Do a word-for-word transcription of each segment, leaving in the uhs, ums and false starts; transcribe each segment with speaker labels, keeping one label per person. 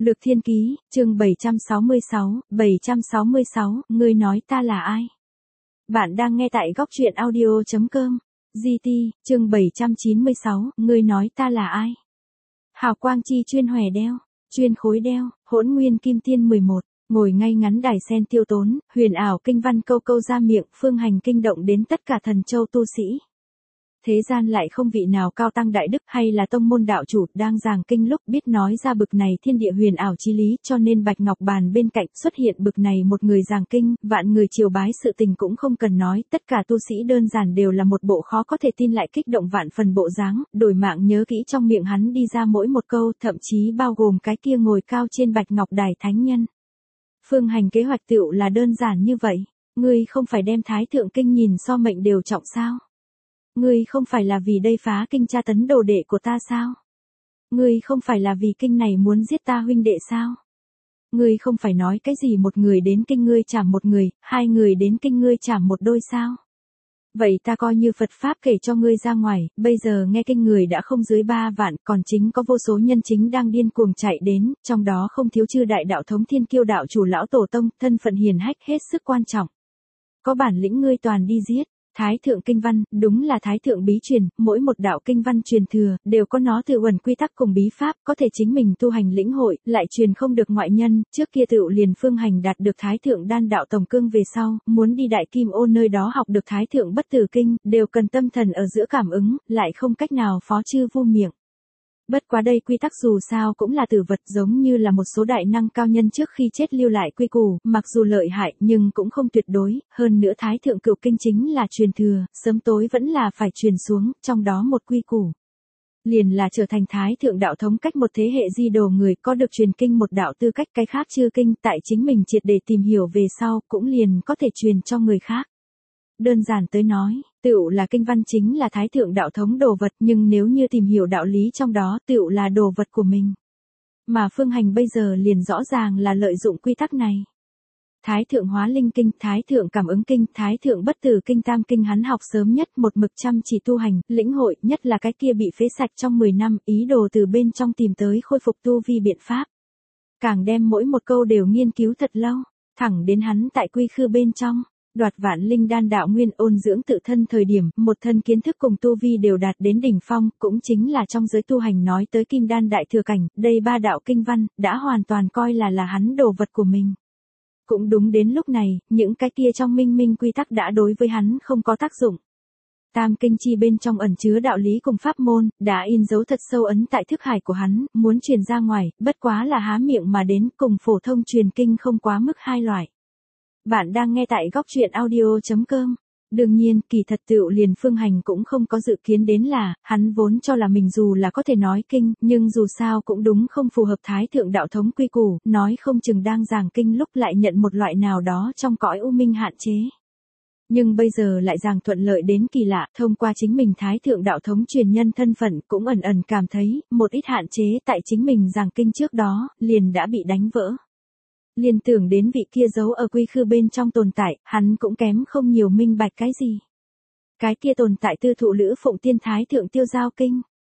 Speaker 1: Lược Thiên Ký, chương bảy trăm sáu mươi sáu, bảy trăm sáu mươi sáu, ngươi nói ta là ai? Bạn đang nghe tại góc truyện audio chấm com. giê tê, chương bảy trăm chín mươi sáu, ngươi nói ta là ai? Hào quang chi chuyên hòe đeo, chuyên khối đeo, hỗn nguyên kim tiên mười một, ngồi ngay ngắn đài sen tiêu tốn, huyền ảo kinh văn câu câu ra miệng, phương hành kinh động đến tất cả thần châu tu sĩ. Thế gian lại không vị nào cao tăng đại đức hay là tông môn đạo chủ đang giảng kinh lúc biết nói ra bực này thiên địa huyền ảo chí lý, cho nên Bạch Ngọc Bàn bên cạnh xuất hiện bực này một người giảng kinh, vạn người triều bái, sự tình cũng không cần nói, tất cả tu sĩ đơn giản đều là một bộ khó có thể tin lại kích động vạn phần bộ dáng, đổi mạng nhớ kỹ trong miệng hắn đi ra mỗi một câu, thậm chí bao gồm cái kia ngồi cao trên Bạch Ngọc Đài thánh nhân. Phương hành kế hoạch tựu là đơn giản như vậy, ngươi không phải đem Thái Thượng Kinh nhìn so mệnh đều trọng sao? Ngươi không phải là vì đây phá kinh tra tấn đồ đệ của ta sao? Ngươi không phải là vì kinh này muốn giết ta huynh đệ sao? Ngươi không phải nói cái gì một người đến kinh ngươi chảm một người, hai người đến kinh ngươi chảm một đôi sao? Vậy ta coi như Phật Pháp kể cho ngươi ra ngoài, bây giờ nghe kinh người đã không dưới ba vạn, còn chính có vô số nhân chính đang điên cuồng chạy đến, trong đó không thiếu chư đại đạo thống thiên kiêu đạo chủ lão tổ tông, thân phận hiền hách hết sức quan trọng. Có bản lĩnh ngươi toàn đi giết. Thái thượng kinh văn, đúng là thái thượng bí truyền, mỗi một đạo kinh văn truyền thừa, đều có nó tự uẩn quy tắc cùng bí pháp, có thể chính mình tu hành lĩnh hội, lại truyền không được ngoại nhân, trước kia tựu liền phương hành đạt được thái thượng đan đạo tổng cương về sau, muốn đi đại kim ô nơi đó học được thái thượng bất tử kinh, đều cần tâm thần ở giữa cảm ứng, lại không cách nào phó chư vu miệng. Bất quá đây quy tắc dù sao cũng là tử vật, giống như là một số đại năng cao nhân trước khi chết lưu lại quy củ, mặc dù lợi hại nhưng cũng không tuyệt đối, hơn nữa thái thượng cửu kinh chính là truyền thừa, sớm tối vẫn là phải truyền xuống, trong đó một quy củ. Liền là trở thành thái thượng đạo thống cách một thế hệ di đồ người có được truyền kinh một đạo tư cách, cái khác chưa kinh tại chính mình triệt để tìm hiểu về sau cũng liền có thể truyền cho người khác. Đơn giản tới nói, tựu là kinh văn chính là thái thượng đạo thống đồ vật, nhưng nếu như tìm hiểu đạo lý trong đó tựu là đồ vật của mình. Mà phương hành bây giờ liền rõ ràng là lợi dụng quy tắc này. Thái thượng hóa linh kinh, thái thượng cảm ứng kinh, thái thượng bất tử kinh, tam kinh hắn học sớm nhất, một mực chăm chỉ tu hành, lĩnh hội, nhất là cái kia bị phế sạch trong mười năm, ý đồ từ bên trong tìm tới khôi phục tu vi biện pháp. Càng đem mỗi một câu đều nghiên cứu thật lâu, thẳng đến hắn tại quy khư bên trong. Đoạt vạn linh đan đạo nguyên ôn dưỡng tự thân thời điểm, một thân kiến thức cùng tu vi đều đạt đến đỉnh phong, cũng chính là trong giới tu hành nói tới kim đan đại thừa cảnh, đây ba đạo kinh văn, đã hoàn toàn coi là là hắn đồ vật của mình. Cũng đúng đến lúc này, những cái kia trong minh minh quy tắc đã đối với hắn không có tác dụng. Tam kinh chi bên trong ẩn chứa đạo lý cùng pháp môn, đã in dấu thật sâu ấn tại thức hải của hắn, muốn truyền ra ngoài, bất quá là há miệng mà đến, cùng phổ thông truyền kinh không quá mức hai loại. Bạn đang nghe tại góc truyện audio chấm com. Đương nhiên, kỳ thật tựu liền phương hành cũng không có dự kiến đến là, hắn vốn cho là mình dù là có thể nói kinh, nhưng dù sao cũng đúng không phù hợp thái thượng đạo thống quy củ, nói không chừng đang giảng kinh lúc lại nhận một loại nào đó trong cõi u minh hạn chế. Nhưng bây giờ lại giảng thuận lợi đến kỳ lạ, thông qua chính mình thái thượng đạo thống truyền nhân thân phận cũng ẩn ẩn cảm thấy, một ít hạn chế tại chính mình giảng kinh trước đó, liền đã bị đánh vỡ. Liên tưởng đến vị kia giấu ở quy khư bên trong tồn tại, hắn cũng kém không nhiều minh bạch cái gì. Cái kia tồn tại tư thụ Lữ Phụng Tiên thái thượng tiêu giao kinh.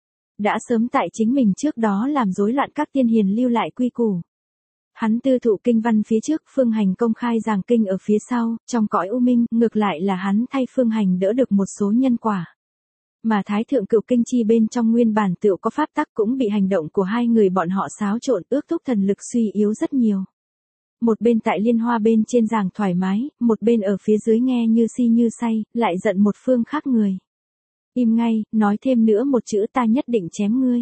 Speaker 1: Đã sớm tại chính mình trước đó làm rối loạn các tiên hiền lưu lại quy củ. Hắn tư thụ kinh văn phía trước, phương hành công khai giảng kinh ở phía sau, trong cõi u minh, ngược lại là hắn thay phương hành đỡ được một số nhân quả. Mà thái thượng cửu kinh chi bên trong nguyên bản tựu có pháp tắc cũng bị hành động của hai người bọn họ xáo trộn, ước thúc thần lực suy yếu rất nhiều. Một bên tại liên hoa bên trên giảng thoải mái, một bên ở phía dưới nghe như si như say, lại giận một phương khác người. Im ngay, nói thêm nữa một chữ ta nhất định chém ngươi.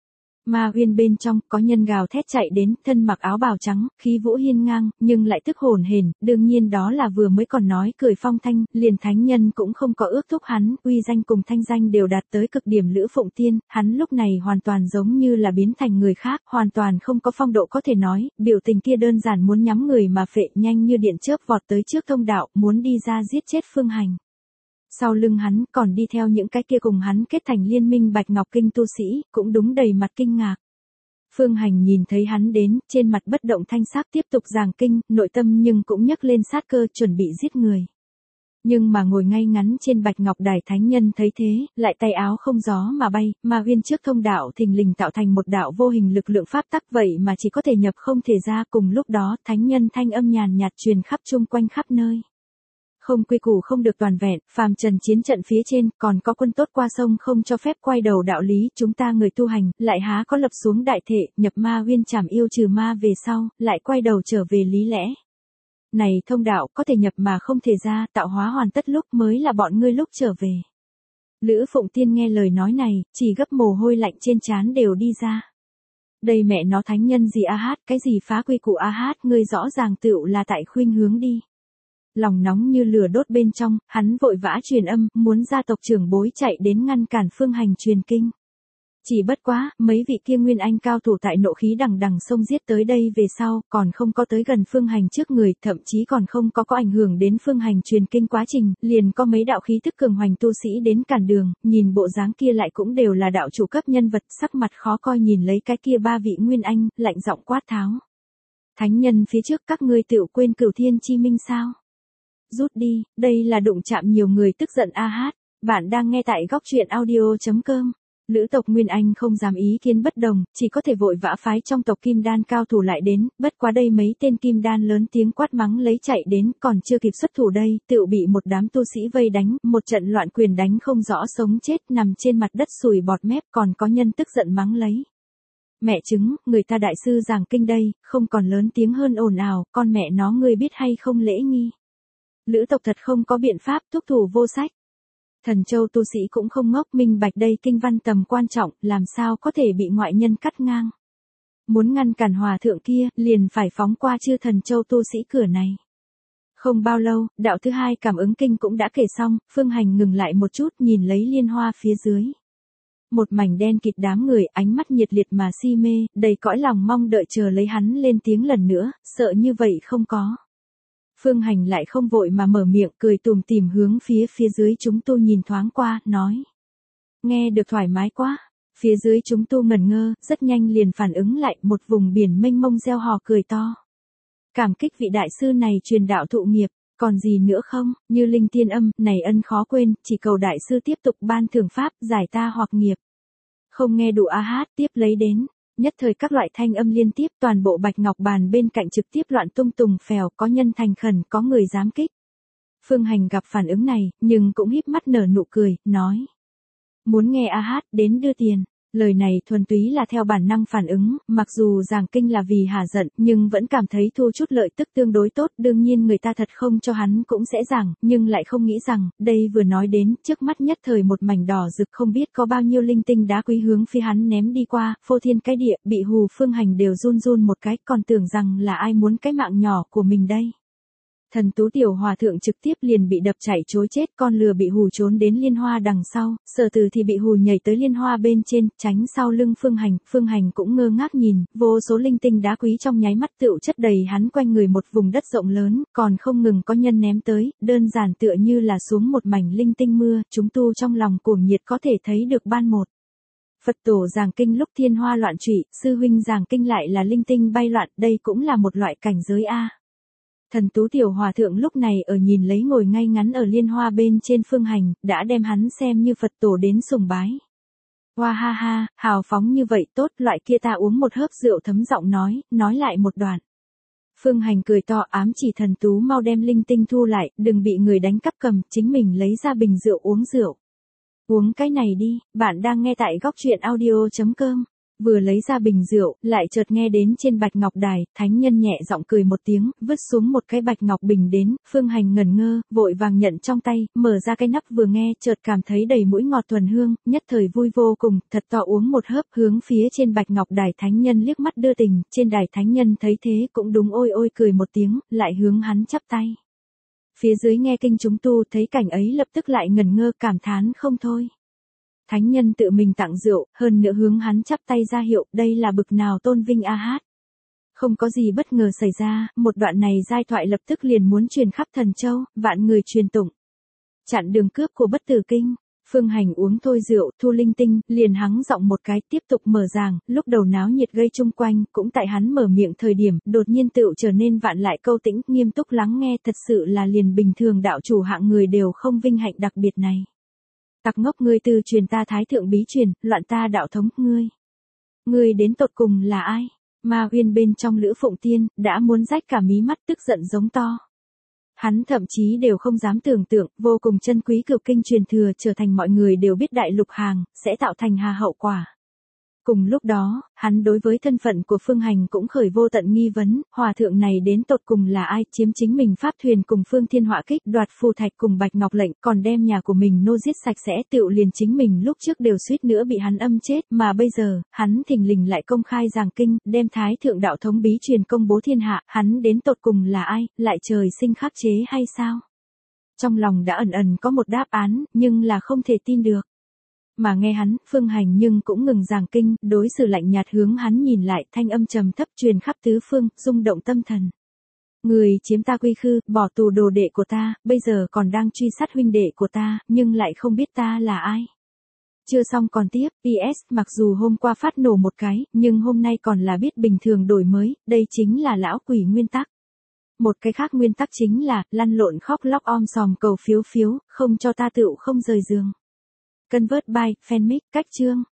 Speaker 1: Ma uyên bên trong, có nhân gào thét chạy đến, thân mặc áo bào trắng, khí vũ hiên ngang, nhưng lại tức hồn hển, đương nhiên đó là vừa mới còn nói cười phong thanh, liền thánh nhân cũng không có ước thúc hắn, uy danh cùng thanh danh đều đạt tới cực điểm Lữ Phụng Tiên, hắn lúc này hoàn toàn giống như là biến thành người khác, hoàn toàn không có phong độ có thể nói, biểu tình kia đơn giản muốn nhắm người mà phệ, nhanh như điện chớp vọt tới trước thông đạo, muốn đi ra giết chết phương hành. Sau lưng hắn còn đi theo những cái kia cùng hắn kết thành liên minh Bạch Ngọc Kinh tu sĩ, cũng đúng đầy mặt kinh ngạc. Phương hành nhìn thấy hắn đến, trên mặt bất động thanh sắc tiếp tục giảng kinh, nội tâm nhưng cũng nhấc lên sát cơ chuẩn bị giết người. Nhưng mà ngồi ngay ngắn trên bạch ngọc đài thánh nhân thấy thế, lại tay áo không gió mà bay, mà uyên trước thông đạo thình lình tạo thành một đạo vô hình lực lượng pháp tắc vậy mà chỉ có thể nhập không thể ra. Cùng lúc đó thánh nhân thanh âm nhàn nhạt truyền khắp chung quanh khắp nơi. Không quy củ không được toàn vẹn, phàm trần chiến trận phía trên, còn có quân tốt qua sông không cho phép quay đầu đạo lý, chúng ta người tu hành, lại há có lập xuống đại thể, nhập ma uyên trảm yêu trừ ma về sau, lại quay đầu trở về lý lẽ. Này thông đạo, có thể nhập mà không thể ra, tạo hóa hoàn tất lúc mới là bọn ngươi lúc trở về. Lữ Phụng Tiên nghe lời nói này, chỉ gấp mồ hôi lạnh trên trán đều đi ra. Đây mẹ nó thánh nhân gì a hát, cái gì phá quy củ a hát, ngươi rõ ràng tựu là tại khuynh hướng đi. Lòng nóng như lửa đốt bên trong, hắn vội vã truyền âm, muốn gia tộc trưởng bối chạy đến ngăn cản Phương Hành truyền kinh. Chỉ bất quá, mấy vị kia nguyên anh cao thủ tại nộ khí đằng đằng xông giết tới đây về sau, còn không có tới gần Phương Hành trước người, thậm chí còn không có có ảnh hưởng đến Phương Hành truyền kinh quá trình, liền có mấy đạo khí tức cường hoành tu sĩ đến cản đường, nhìn bộ dáng kia lại cũng đều là đạo chủ cấp nhân vật, sắc mặt khó coi nhìn lấy cái kia ba vị nguyên anh, lạnh giọng quát tháo. Thánh nhân phía trước các ngươi tựu quên cửu thiên chi minh sao? Rút đi, đây là đụng chạm nhiều người tức giận a hát, bạn đang nghe tại góc truyện audio chấm com. Lữ tộc Nguyên Anh không dám ý kiến bất đồng, chỉ có thể vội vã phái trong tộc Kim Đan cao thủ lại đến, bất quá đây mấy tên Kim Đan lớn tiếng quát mắng lấy chạy đến, còn chưa kịp xuất thủ đây, tựu bị một đám tu sĩ vây đánh, một trận loạn quyền đánh không rõ sống chết, nằm trên mặt đất sùi bọt mép, còn có nhân tức giận mắng lấy. Mẹ chứng, người ta đại sư giảng kinh đây, không còn lớn tiếng hơn ồn ào, con mẹ nó ngươi biết hay không lễ nghi. Lữ tộc thật không có biện pháp, thúc thủ vô sách. Thần Châu tu sĩ cũng không ngốc, minh bạch đây kinh văn tầm quan trọng, làm sao có thể bị ngoại nhân cắt ngang. Muốn ngăn cản hòa thượng kia, liền phải phóng qua chư Thần Châu tu sĩ cửa này. Không bao lâu, đạo thứ hai cảm ứng kinh cũng đã kể xong, Phương Hành ngừng lại một chút nhìn lấy liên hoa phía dưới. Một mảnh đen kịt đám người, ánh mắt nhiệt liệt mà si mê, đầy cõi lòng mong đợi chờ lấy hắn lên tiếng lần nữa, sợ như vậy không có. Phương Hành lại không vội mà mở miệng, cười tùm tìm hướng phía phía dưới chúng tu nhìn thoáng qua, nói. Nghe được thoải mái quá. Phía dưới chúng tu ngẩn ngơ, rất nhanh liền phản ứng lại, một vùng biển mênh mông reo hò cười to. Cảm kích vị đại sư này truyền đạo thụ nghiệp, còn gì nữa không, như linh tiên âm, này ân khó quên, chỉ cầu đại sư tiếp tục ban thưởng pháp, giải ta hoặc nghiệp. Không nghe đủ a hát, tiếp lấy đến. Nhất thời các loại thanh âm liên tiếp, toàn bộ bạch ngọc bàn bên cạnh trực tiếp loạn tung tùng phèo, có nhân thành khẩn, có người dám kích. Phương Hành gặp phản ứng này, nhưng cũng híp mắt nở nụ cười, nói. Muốn nghe a hát, đến đưa tiền. Lời này thuần túy là theo bản năng phản ứng, mặc dù giảng kinh là vì hả giận, nhưng vẫn cảm thấy thu chút lợi tức tương đối tốt, đương nhiên người ta thật không cho hắn cũng sẽ giảng, nhưng lại không nghĩ rằng, đây vừa nói đến, trước mắt nhất thời một mảnh đỏ rực không biết có bao nhiêu linh tinh đá quý hướng phía hắn ném đi qua, phô thiên cái địa, bị hù Phương Hành đều run run một cái, còn tưởng rằng là ai muốn cái mạng nhỏ của mình đây. Thần Tú Tiểu Hòa Thượng trực tiếp liền bị đập chạy chối chết, con lừa bị hù trốn đến liên hoa đằng sau, Sở Từ thì bị hù nhảy tới liên hoa bên trên, tránh sau lưng Phương Hành, Phương Hành cũng ngơ ngác nhìn, vô số linh tinh đá quý trong nháy mắt tựu chất đầy hắn quanh người một vùng đất rộng lớn, còn không ngừng có nhân ném tới, đơn giản tựa như là xuống một mảnh linh tinh mưa, chúng tu trong lòng cuồng nhiệt có thể thấy được ban một. Phật tổ giảng kinh lúc thiên hoa loạn trụy, sư huynh giảng kinh lại là linh tinh bay loạn, đây cũng là một loại cảnh giới a. Thần Tú Tiểu Hòa Thượng lúc này ở nhìn lấy ngồi ngay ngắn ở liên hoa bên trên Phương Hành, đã đem hắn xem như Phật tổ đến sùng bái. Hoa ha ha, hào phóng như vậy tốt, loại kia ta uống một hớp rượu thấm giọng nói, nói lại một đoạn. Phương Hành cười to ám chỉ Thần Tú mau đem linh tinh thu lại, đừng bị người đánh cắp cầm, chính mình lấy ra bình rượu uống rượu. Uống cái này đi, bạn đang nghe tại góc truyện audio chấm com. Vừa lấy ra bình rượu, lại chợt nghe đến trên bạch ngọc đài, thánh nhân nhẹ giọng cười một tiếng, vứt xuống một cái bạch ngọc bình đến, Phương Hành ngẩn ngơ, vội vàng nhận trong tay, mở ra cái nắp vừa nghe, chợt cảm thấy đầy mũi ngọt thuần hương, nhất thời vui vô cùng, thật to uống một hớp, hướng phía trên bạch ngọc đài thánh nhân liếc mắt đưa tình, trên đài thánh nhân thấy thế cũng đúng ôi ôi cười một tiếng, lại hướng hắn chắp tay. Phía dưới nghe kinh chúng tu thấy cảnh ấy lập tức lại ngẩn ngơ cảm thán không thôi. Thánh nhân tự mình tặng rượu, hơn nữa hướng hắn chắp tay ra hiệu, đây là bực nào tôn vinh a hát. Không có gì bất ngờ xảy ra, một đoạn này giai thoại lập tức liền muốn truyền khắp Thần Châu, vạn người truyền tụng. Chặn đường cướp của Bất Tử Kinh. Phương Hành uống thôi rượu, thu linh tinh, liền hắng giọng một cái, tiếp tục mở giảng, lúc đầu náo nhiệt gây chung quanh, cũng tại hắn mở miệng thời điểm, đột nhiên tựu trở nên vạn lại câu tĩnh, nghiêm túc lắng nghe, thật sự là liền bình thường đạo chủ hạng người đều không vinh hạnh đặc biệt này. Tặc ngốc ngươi từ truyền ta thái thượng bí truyền, loạn ta đạo thống, ngươi. Ngươi đến tột cùng là ai? Ma Uyên bên trong Lữ Phụng Tiên, đã muốn rách cả mí mắt tức giận giống to. Hắn thậm chí đều không dám tưởng tượng, vô cùng chân quý cửu kinh truyền thừa trở thành mọi người đều biết đại lục hàng, sẽ tạo thành hà hậu quả. Cùng lúc đó, hắn đối với thân phận của Phương Hành cũng khởi vô tận nghi vấn, hòa thượng này đến tột cùng là ai, chiếm chính mình pháp thuyền cùng Phương Thiên Họa Kích, đoạt phù thạch cùng Bạch Ngọc lệnh, còn đem nhà của mình nô giết sạch sẽ, tựu liền chính mình lúc trước đều suýt nữa bị hắn âm chết, mà bây giờ, hắn thình lình lại công khai giảng kinh, đem thái thượng đạo thống bí truyền công bố thiên hạ, hắn đến tột cùng là ai, lại trời sinh khắc chế hay sao? Trong lòng đã ẩn ẩn có một đáp án, nhưng là không thể tin được. Mà nghe hắn, Phương Hành nhưng cũng ngừng giảng kinh, đối xử lạnh nhạt hướng hắn nhìn lại, thanh âm trầm thấp truyền khắp tứ phương, rung động tâm thần. Người chiếm ta quy khư, bỏ tù đồ đệ của ta, bây giờ còn đang truy sát huynh đệ của ta, nhưng lại không biết ta là ai. Chưa xong còn tiếp, pê ét, mặc dù hôm qua phát nổ một cái, nhưng hôm nay còn là biết bình thường đổi mới, đây chính là lão quỷ nguyên tắc. Một cái khác nguyên tắc chính là, lăn lộn khóc lóc om sòm cầu phiếu phiếu, không cho ta tựu không rời giường. Convert by, fanmic, cách chương.